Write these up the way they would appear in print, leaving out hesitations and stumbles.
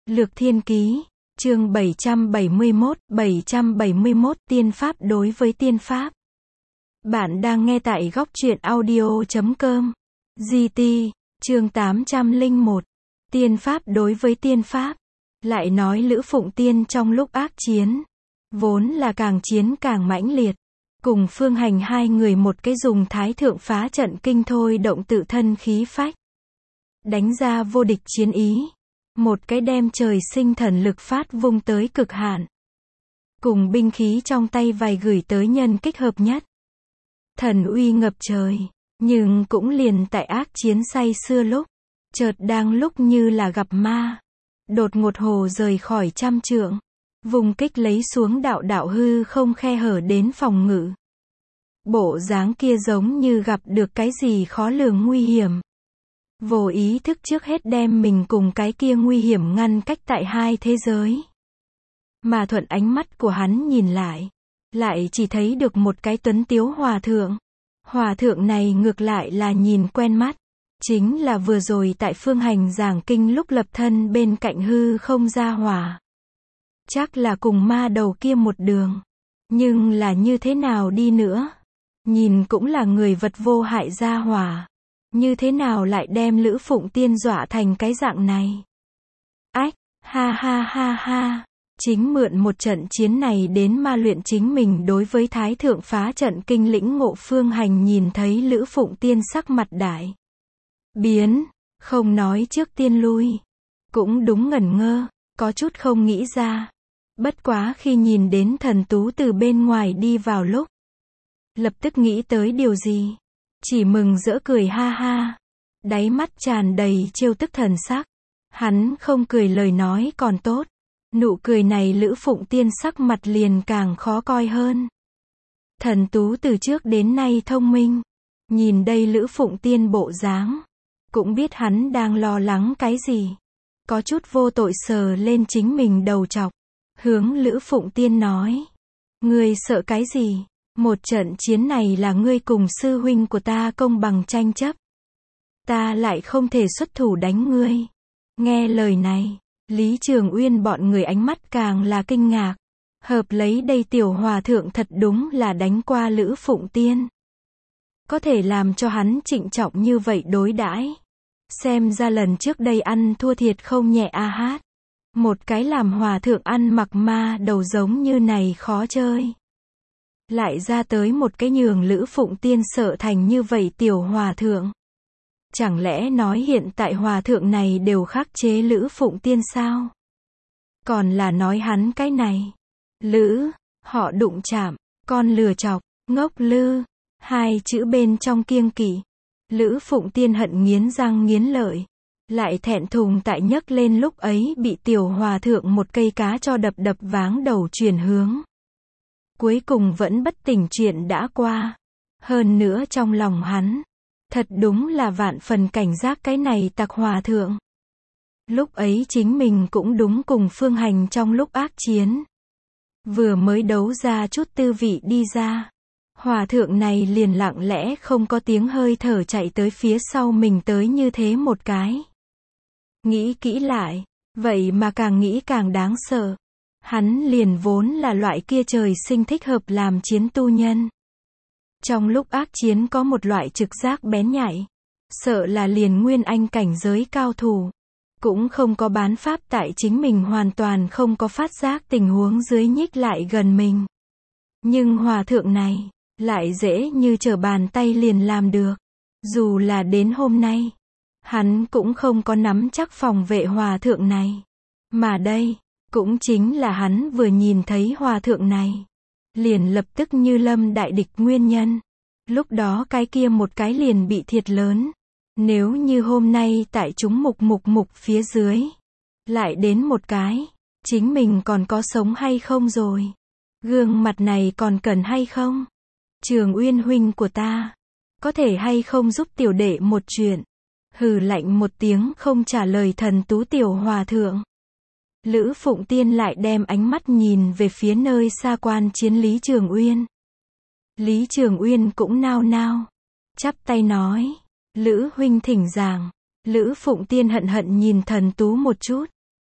Lược Thiên Ký, chương 771 Tiên Pháp đối với Tiên Pháp. Bạn đang nghe tại góc truyện audio.com. GT, chương 801. Tiên Pháp đối với Tiên Pháp. Lại nói Lữ Phụng Tiên trong lúc ác chiến, vốn là càng chiến càng mãnh liệt. Cùng Phương Hành hai người một cái dùng thái thượng phá trận kinh thôi động tự thân khí phách. Đánh ra vô địch chiến ý. Một cái đem trời sinh thần lực phát vung tới cực hạn. Cùng binh khí trong tay vài gửi tới nhân kích hợp nhất. Thần uy ngập trời, nhưng cũng liền tại ác chiến say xưa lúc, chợt đang lúc như là gặp ma. Đột ngột hồ rời khỏi trăm trượng, vùng kích lấy xuống đạo đạo hư không khe hở đến phòng ngự. Bộ dáng kia giống như gặp được cái gì khó lường nguy hiểm. Vô ý thức trước hết đem mình cùng cái kia nguy hiểm ngăn cách tại hai thế giới. Mà thuận ánh mắt của hắn nhìn lại chỉ thấy được một cái tuấn tiếu hòa thượng. Hòa thượng này ngược lại là nhìn quen mắt. Chính là vừa rồi tại Phương Hành giảng kinh lúc lập thân bên cạnh hư không gia hỏa. Chắc là cùng ma đầu kia một đường. Nhưng là như thế nào đi nữa? Nhìn cũng là người vật vô hại gia hỏa. Như thế nào lại đem Lữ Phụng Tiên dọa thành cái dạng này? Ách, ha ha ha ha. Chính mượn một trận chiến này đến ma luyện chính mình đối với Thái Thượng phá trận kinh lĩnh ngộ. Phương Hành nhìn thấy Lữ Phụng Tiên sắc mặt đại biến, không nói trước tiên lui. Cũng đúng ngẩn ngơ, có chút không nghĩ ra. Bất quá khi nhìn đến thần tú từ bên ngoài đi vào lúc, lập tức nghĩ tới điều gì. Chỉ mừng rỡ cười ha ha. Đáy mắt tràn đầy trêu tức thần sắc. Hắn không cười lời nói còn tốt. Nụ cười này Lữ Phụng Tiên sắc mặt liền càng khó coi hơn. Thần tú từ trước đến nay thông minh. Nhìn đây Lữ Phụng Tiên bộ dáng, cũng biết hắn đang lo lắng cái gì. Có chút vô tội sờ lên chính mình đầu chọc. Hướng Lữ Phụng Tiên nói. Ngươi sợ cái gì? Một trận chiến này là ngươi cùng sư huynh của ta công bằng tranh chấp. Ta lại không thể xuất thủ đánh ngươi. Nghe lời này, Lý Trường Uyên bọn người ánh mắt càng là kinh ngạc. Hợp lấy đây tiểu hòa thượng thật đúng là đánh qua Lữ Phụng Tiên. Có thể làm cho hắn trịnh trọng như vậy đối đãi. Xem ra lần trước đây ăn thua thiệt không nhẹ a hát. Một cái làm hòa thượng ăn mặc ma đầu giống như này khó chơi. Lại ra tới một cái nhường Lữ Phụng Tiên sợ thành như vậy tiểu hòa thượng. Chẳng lẽ nói hiện tại hòa thượng này đều khắc chế Lữ Phụng Tiên sao? Còn là nói hắn cái này. Lữ, họ đụng chạm, con lừa chọc, ngốc lư. Hai chữ bên trong kiêng kỵ. Lữ Phụng Tiên hận nghiến răng nghiến lợi. Lại thẹn thùng tại nhấc lên lúc ấy bị tiểu hòa thượng một cây cá cho đập váng đầu chuyển hướng. Cuối cùng vẫn bất tỉnh chuyện đã qua. Hơn nữa trong lòng hắn, thật đúng là vạn phần cảnh giác cái này tặc hòa thượng. Lúc ấy chính mình cũng đúng cùng Phương Hành trong lúc ác chiến. Vừa mới đấu ra chút tư vị đi ra. Hòa thượng này liền lặng lẽ không có tiếng hơi thở chạy tới phía sau mình tới như thế một cái. Nghĩ kỹ lại, vậy mà càng nghĩ càng đáng sợ. Hắn liền vốn là loại kia trời sinh thích hợp làm chiến tu nhân. Trong lúc ác chiến có một loại trực giác bén nhạy. Sợ là liền nguyên anh cảnh giới cao thủ. Cũng không có bán pháp tại chính mình hoàn toàn không có phát giác tình huống dưới nhích lại gần mình. Nhưng hòa thượng này, lại dễ như trở bàn tay liền làm được. Dù là đến hôm nay, hắn cũng không có nắm chắc phòng vệ hòa thượng này. Mà đây, cũng chính là hắn vừa nhìn thấy hòa thượng này, liền lập tức như lâm đại địch nguyên nhân. Lúc đó cái kia một cái liền bị thiệt lớn. Nếu như hôm nay tại chúng mục phía dưới, lại đến một cái, chính mình còn có sống hay không rồi? Gương mặt này còn cần hay không? Trường Uyên huynh của ta, có thể hay không giúp tiểu đệ một chuyện? Hừ lạnh một tiếng không trả lời thần tú tiểu hòa thượng. Lữ Phụng Tiên lại đem ánh mắt nhìn về phía nơi xa quan chiến Lý Trường Uyên. Lý Trường Uyên cũng nao nao, chắp tay nói, Lữ huynh thỉnh giảng. Lữ Phụng Tiên hận nhìn thần tú một chút,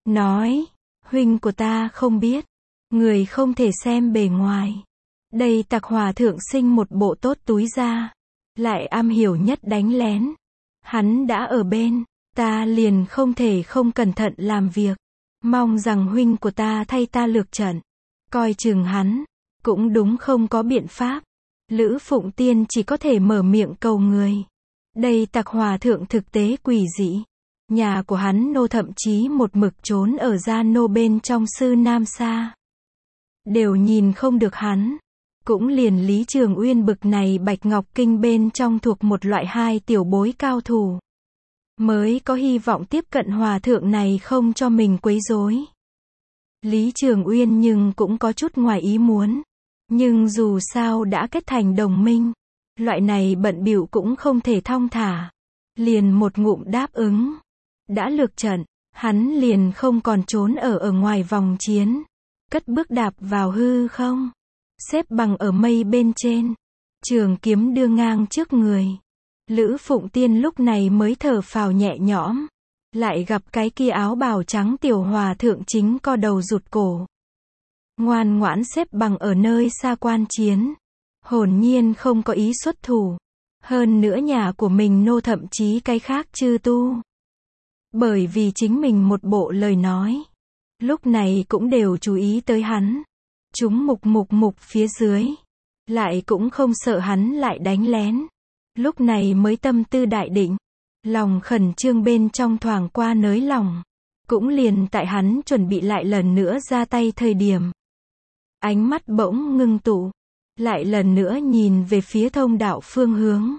nói, huynh của ta không biết, người không thể xem bề ngoài. Đây Tặc Hòa thượng sinh một bộ tốt túi ra, lại am hiểu nhất đánh lén. Hắn đã ở bên, ta liền không thể không cẩn thận làm việc. Mong rằng huynh của ta thay ta lược trận. Coi chừng hắn, cũng đúng không có biện pháp. Lữ Phụng Tiên chỉ có thể mở miệng cầu người. Đây Tặc Hòa thượng thực tế quỷ dị. Nhà của hắn nô thậm chí một mực trốn ở gia nô bên trong Sư Nam Sa. Đều nhìn không được hắn. Cũng liền Lý Trường Uyên bực này Bạch Ngọc Kinh bên trong thuộc một loại hai tiểu bối cao thủ. Mới có hy vọng tiếp cận hòa thượng này không cho mình quấy rối. Lý Trường Uyên nhưng cũng có chút ngoài ý muốn. Nhưng dù sao đã kết thành đồng minh. Loại này bận bịu cũng không thể thong thả. Liền một ngụm đáp ứng. Đã lược trận, hắn liền không còn trốn ở ngoài vòng chiến. Cất bước đạp vào hư không. Xếp bằng ở mây bên trên. Trường kiếm đưa ngang trước người. Lữ Phụng Tiên lúc này mới thở phào nhẹ nhõm. Lại gặp cái kia áo bào trắng tiểu hòa thượng chính co đầu rụt cổ. Ngoan ngoãn xếp bằng ở nơi xa quan chiến. Hồn nhiên không có ý xuất thủ. Hơn nữa nhà của mình nô thậm chí cái khác chư tu. Bởi vì chính mình một bộ lời nói. Lúc này cũng đều chú ý tới hắn. Chúng mục phía dưới. Lại cũng không sợ hắn lại đánh lén. Lúc này mới tâm tư đại định. Lòng khẩn trương bên trong thoảng qua nới lòng. Cũng liền tại hắn chuẩn bị lại lần nữa ra tay thời điểm. Ánh mắt bỗng ngưng tụ. Lại lần nữa nhìn về phía thông đạo phương hướng.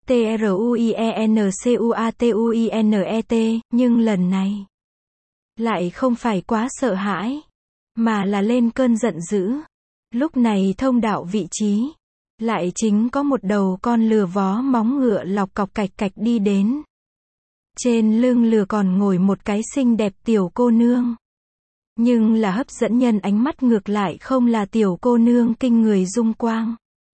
TRUIENCUATUINET, nhưng lần này. Lại không phải quá sợ hãi. Mà là lên cơn giận dữ. Lúc này thông đạo vị trí. Lại chính có một đầu con lừa vó móng ngựa lọc cọc cạch cạch đi đến. Trên lưng lừa còn ngồi một cái xinh đẹp tiểu cô nương. Nhưng là hấp dẫn nhân ánh mắt ngược lại không là tiểu cô nương kinh người dung quang.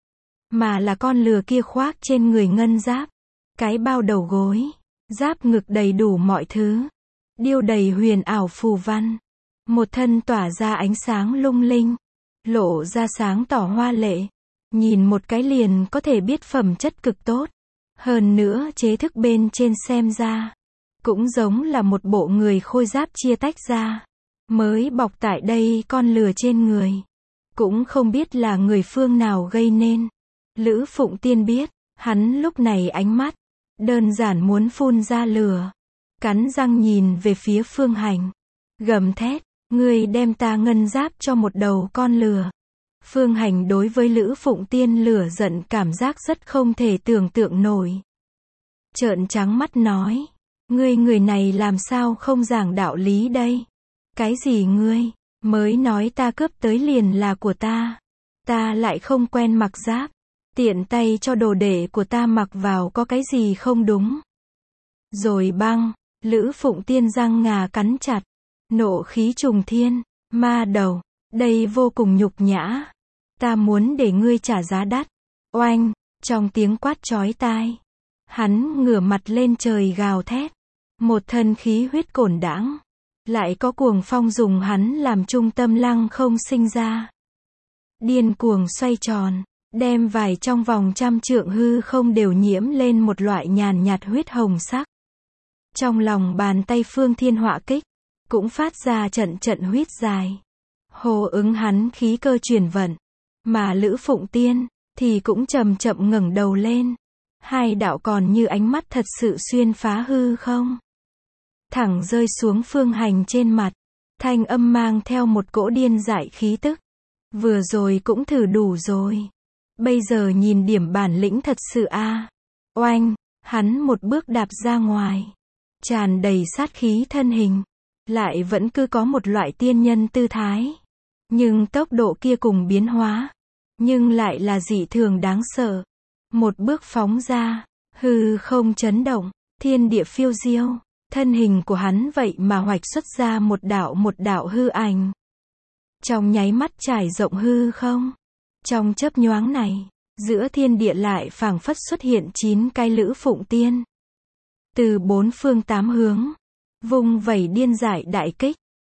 Mà là con lừa kia khoác trên người ngân giáp. Cái bao đầu gối. Giáp ngực đầy đủ mọi thứ. Điêu đầy huyền ảo phù văn. Một thân tỏa ra ánh sáng lung linh. Lộ ra sáng tỏ hoa lệ. Nhìn một cái liền có thể biết phẩm chất cực tốt. Hơn nữa chế thức bên trên xem ra. Cũng giống là một bộ người khôi giáp chia tách ra. Mới bọc tại đây con lừa trên người. Cũng không biết là người phương nào gây nên. Lữ Phụng Tiên biết. Hắn lúc này ánh mắt. Đơn giản muốn phun ra lửa. Cắn răng nhìn về phía Phương Hành. Gầm thét. Ngươi đem ta ngân giáp cho một đầu con lừa. Phương Hành đối với Lữ Phụng Tiên lửa giận cảm giác rất không thể tưởng tượng nổi. Trợn trắng mắt nói. Ngươi người này làm sao không giảng đạo lý đây? Cái gì ngươi? Mới nói ta cướp tới liền là của ta. Ta lại không quen mặc giáp. Tiện tay cho đồ đệ của ta mặc vào có cái gì không đúng? Rồi băng. Lữ Phụng Tiên răng ngà cắn chặt. Nộ khí trùng thiên. Ma đầu. Đây vô cùng nhục nhã. Ta muốn để ngươi trả giá đắt. Oanh. Trong tiếng quát chói tai. Hắn ngửa mặt lên trời gào thét. Một thân khí huyết cổn đãng. Lại có cuồng phong dùng hắn làm trung tâm lăng không sinh ra. Điên cuồng xoay tròn. Đem vài trong vòng trăm trượng hư không đều nhiễm lên một loại nhàn nhạt huyết hồng sắc. Trong lòng bàn tay Phương Thiên Họa Kích. Cũng phát ra trận trận huyết dài. Hồ ứng hắn khí cơ chuyển vận. Mà Lữ Phụng Tiên. Thì cũng chậm chậm ngẩng đầu lên. Hai đạo còn như ánh mắt thật sự xuyên phá hư không. Thẳng rơi xuống Phương Hành trên mặt. Thanh âm mang theo một cỗ điên dại khí tức. Vừa rồi cũng thử đủ rồi. Bây giờ nhìn điểm bản lĩnh thật sự a. Oanh, hắn một bước đạp ra ngoài. Tràn đầy sát khí thân hình. Lại vẫn cứ có một loại tiên nhân tư thái. Nhưng tốc độ kia cùng biến hóa. Nhưng lại là dị thường đáng sợ. Một bước phóng ra. Hư không chấn động. Thiên địa phiêu diêu. Thân hình của hắn vậy mà hoạch xuất ra một đạo hư ảnh. Trong nháy mắt trải rộng hư không. Trong chớp nhoáng này, giữa thiên địa lại phảng phất xuất hiện 9 cái Lữ Phụng Tiên. Từ bốn phương tám hướng, vung vẩy điên dại đại kích,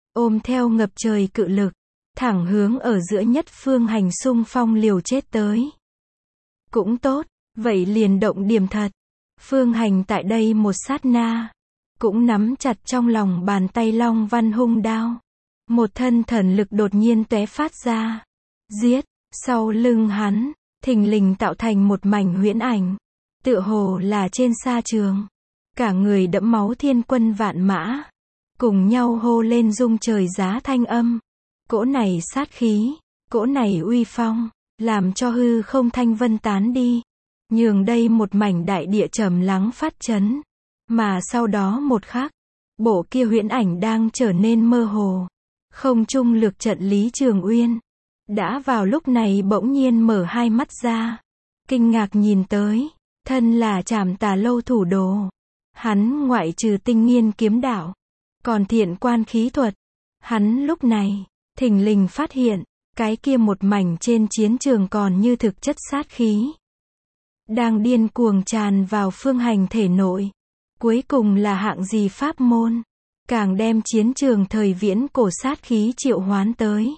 ôm theo ngập trời cự lực, thẳng hướng ở giữa nhất phương hành xung phong liều chết tới. Cũng tốt, vậy liền động điểm thật. Phương Hành tại đây một sát na, cũng nắm chặt trong lòng bàn tay Long Văn hung đao. Một thân thần lực đột nhiên tóe phát ra. Giết, sau lưng hắn, thình lình tạo thành một mảnh huyễn ảnh. Tựa hồ là trên sa trường. Cả người đẫm máu thiên quân vạn mã. Cùng nhau hô lên rung trời giá thanh âm. Cỗ này sát khí, cỗ này uy phong, làm cho hư không thanh vân tán đi. Nhường đây một mảnh đại địa trầm lắng phát chấn. Mà sau đó một khắc, bộ kia huyễn ảnh đang trở nên mơ hồ. Không trung lược trận Lý Trường Uyên. Đã vào lúc này bỗng nhiên mở hai mắt ra. Kinh ngạc nhìn tới, thân là Trảm Tà Lâu thủ đồ. Hắn ngoại trừ tinh nghiên kiếm đạo, còn thiện quan khí thuật. Hắn lúc này, thình lình phát hiện, cái kia một mảnh trên chiến trường còn như thực chất sát khí. Đang điên cuồng tràn vào Phương Hành thể nội. Cuối cùng là hạng gì pháp môn, càng đem chiến trường thời viễn cổ sát khí triệu hoán tới.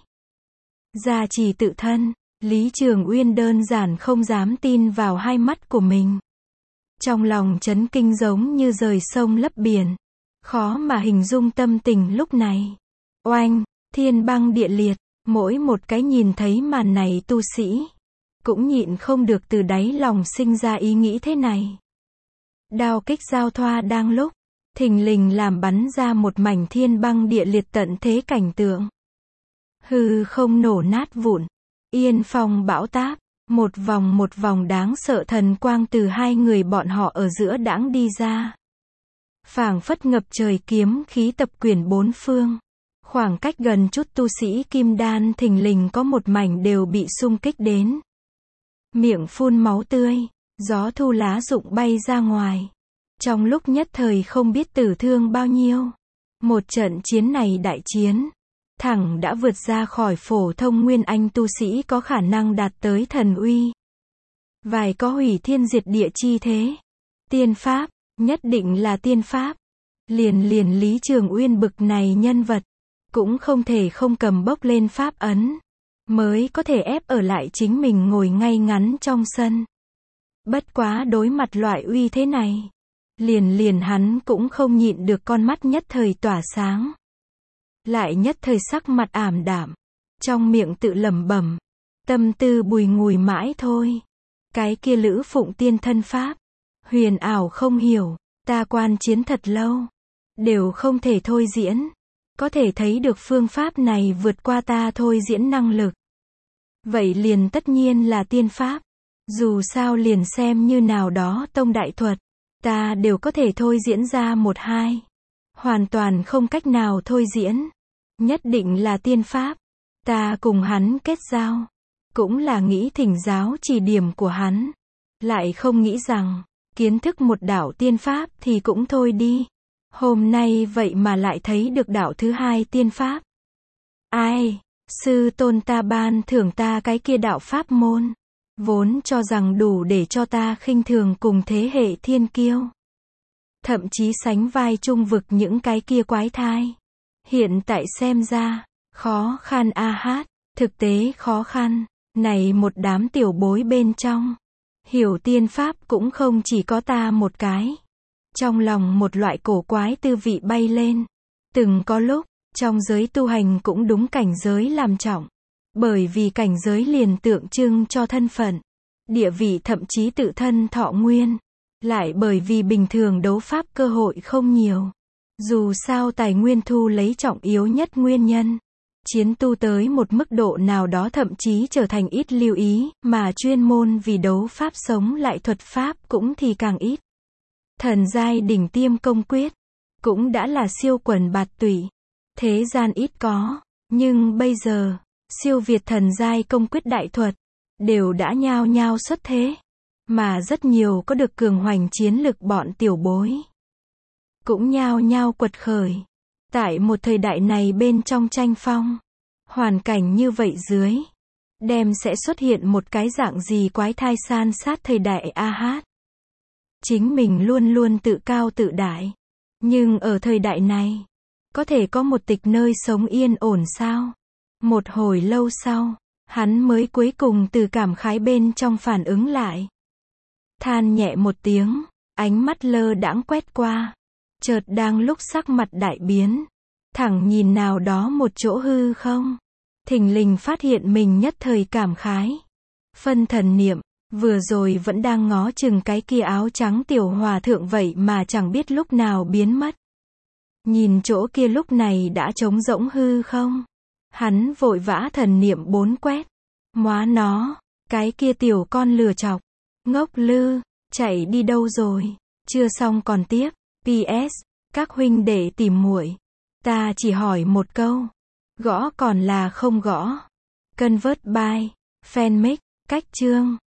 Gia trì tự thân, Lý Trường Uyên đơn giản không dám tin vào hai mắt của mình. Trong lòng chấn kinh giống như rời sông lấp biển. Khó mà hình dung tâm tình lúc này. Oanh, thiên băng địa liệt, mỗi một cái nhìn thấy màn này tu sĩ, cũng nhịn không được từ đáy lòng sinh ra ý nghĩ thế này. Đao kích giao thoa đang lúc, thình lình làm bắn ra một mảnh thiên băng địa liệt tận thế cảnh tượng. Hư không nổ nát vụn, yên phong bão táp, một vòng đáng sợ thần quang từ hai người bọn họ ở giữa đãng đi ra. Phảng phất ngập trời kiếm khí tập quyển bốn phương. Khoảng cách gần chút tu sĩ kim đan thình lình có một mảnh đều bị xung kích đến. Miệng phun máu tươi, gió thu lá rụng bay ra ngoài. Trong lúc nhất thời không biết tử thương bao nhiêu. Một trận chiến này đại chiến, thẳng đã vượt ra khỏi phổ thông nguyên anh tu sĩ có khả năng đạt tới thần uy. Vài có hủy thiên diệt địa chi thế. Tiên pháp, nhất định là tiên pháp. Liền Lý Trường Uyên bực này nhân vật, cũng không thể không cầm bốc lên pháp ấn, mới có thể ép ở lại chính mình ngồi ngay ngắn trong sân. Bất quá đối mặt loại uy thế này, liền hắn cũng không nhịn được con mắt nhất thời tỏa sáng. Lại nhất thời sắc mặt ảm đạm, trong miệng tự lẩm bẩm, tâm tư bùi ngùi mãi thôi. Cái kia Lữ Phụng tiên thân pháp, huyền ảo không hiểu, ta quan chiến thật lâu, đều không thể thôi diễn. Có thể thấy được phương pháp này vượt qua ta thôi diễn năng lực. Vậy liền tất nhiên là tiên pháp. Dù sao liền xem như nào đó tông đại thuật, ta đều có thể thôi diễn ra một hai. Hoàn toàn không cách nào thôi diễn. Nhất định là tiên pháp. Ta cùng hắn kết giao, cũng là nghĩ thỉnh giáo chỉ điểm của hắn. Lại không nghĩ rằng, kiến thức một đạo tiên pháp thì cũng thôi đi. Hôm nay vậy mà lại thấy được đạo thứ hai tiên pháp. Ai, sư tôn ta ban thưởng ta cái kia đạo pháp môn, vốn cho rằng đủ để cho ta khinh thường cùng thế hệ thiên kiêu. Thậm chí sánh vai trung vực những cái kia quái thai. Hiện tại xem ra, khó khăn a hát, thực tế khó khăn, này một đám tiểu bối bên trong. Hiểu tiên pháp cũng không chỉ có ta một cái. Trong lòng một loại cổ quái tư vị bay lên. Từng có lúc, trong giới tu hành cũng đúng cảnh giới làm trọng. Bởi vì cảnh giới liền tượng trưng cho thân phận, địa vị thậm chí tự thân thọ nguyên. Lại bởi vì bình thường đấu pháp cơ hội không nhiều. Dù sao tài nguyên thu lấy trọng yếu nhất nguyên nhân. Chiến tu tới một mức độ nào đó thậm chí trở thành ít lưu ý, mà chuyên môn vì đấu pháp sống lại thuật pháp cũng thì càng ít. Thần giai đỉnh tiêm công quyết, cũng đã là siêu quần bạt tụy. Thế gian ít có, nhưng bây giờ, siêu việt thần giai công quyết đại thuật, đều đã nhao nhao xuất thế. Mà rất nhiều có được cường hoành chiến lực bọn tiểu bối, cũng nhao nhao quật khởi. Tại một thời đại này bên trong tranh phong, hoàn cảnh như vậy dưới, đem sẽ xuất hiện một cái dạng gì quái thai san sát thời đại a hát. Chính mình luôn luôn tự cao tự đại, nhưng ở thời đại này, Có thể có một tịch nơi sống yên ổn sao? Một hồi lâu sau, hắn mới cuối cùng từ cảm khái bên trong phản ứng lại. Than nhẹ một tiếng, ánh mắt lơ đãng quét qua. Chợt đang lúc sắc mặt đại biến, thẳng nhìn nào đó một chỗ hư không. Thình lình phát hiện mình nhất thời cảm khái. Phân thần niệm, vừa rồi vẫn đang ngó chừng cái kia áo trắng tiểu hòa thượng vậy mà chẳng biết lúc nào biến mất. Nhìn chỗ kia lúc này đã trống rỗng hư không. Hắn vội vã thần niệm bốn quét. Móa nó, cái kia tiểu con lừa chọc. Ngốc lư, chạy đi đâu rồi? Chưa xong còn tiếp. PS, các huynh đệ tìm muội. Ta chỉ hỏi một câu. Gõ còn là không gõ. Convert by Fanmake, cách chương.